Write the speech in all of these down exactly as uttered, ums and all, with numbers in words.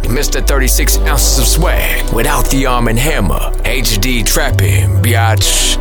Mister thirty-six ounces of swag. Without the arm and hammer, H D trapping, biatch.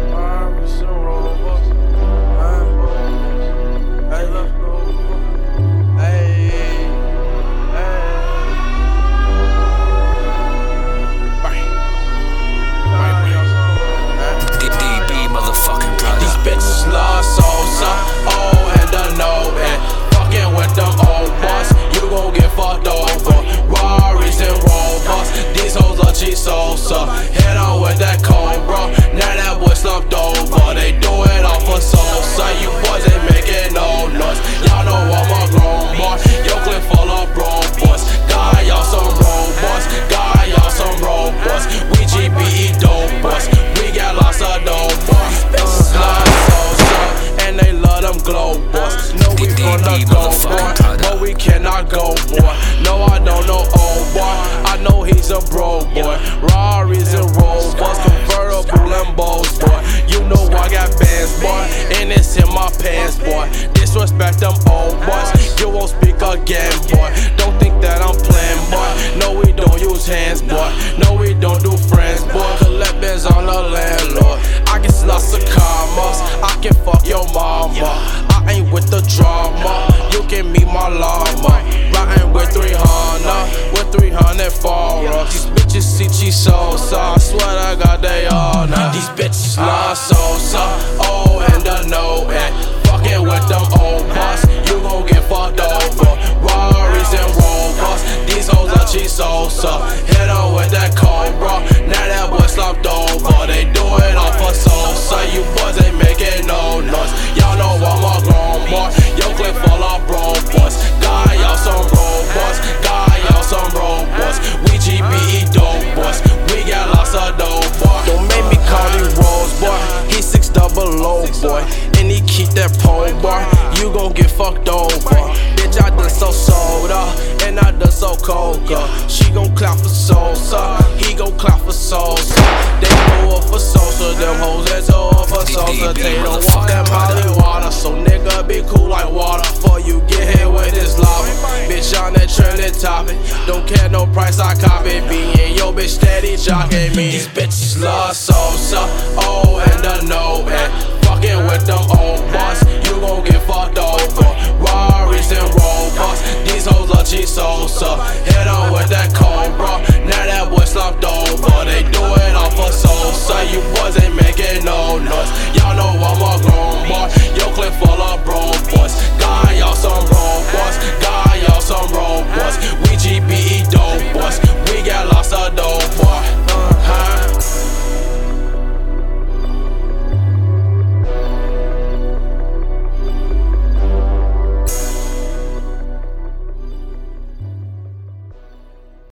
Head on with that cold, bro. Now that boy slumped over. They do it all for soul. So you boys ain't making no noise. Y'all know I'm a grown boy. Your clip full of bro boys. God, y'all some robots. God, y'all some robots. We G B E dope boys. We got lots of dope boys. Bitches love so and they love them glow boys. No, we gonna go, boy, but we cannot go, boy. No, I don't know, old boy. I know he's a bro, boy. Rarries and Rovers, convertible Lambos, boy. You know I got bands, boy, and it's in my pants, boy. Disrespect them old boys, you won't speak again, boy. Don't think that I'm playing, boy. No, we don't use hands, boy. No, we don't do friends, boy. Collect bands on the landlord. I get lots of commas. I can fuck your mama. I ain't with the drama. You can meet my llama. Riding with three hundred, with three hundred for us. These bitches see cheese Sosa. I swear I got they all now. These bitches love Sosa. Oh, and the no and fucking with them old boss. You gon' get fucked over. Rarries and Rovers. These hoes are cheese Sosa. Hit on with that cold, bro. Now that boy slumped over. They do it all for Sosa. You boys ain't making no noise. Y'all know I'm a grown boy. Your clip full of bro boys. God, y'all some robots. God, y'all some robots. We G B E dope boys. We got lots of dope boy. Don't make me call him Rose boy. He six double low boy. And he keep that pole boy. You gon' get fucked over. Bitch, I done so soda. And I done so coca. She gon' clap for Sosa. He gon' clap for Sosa. They go up for Sosa. Them hoes that go up for Sosa. They don't want that molly water. So nigga be cool like water. Before you get hit with this lava. Bitch on that trending topic. Don't care no price, I copy. Being yo bitch steady jocking me. These bitches love Sosa. Oh, and the no and fucking with them.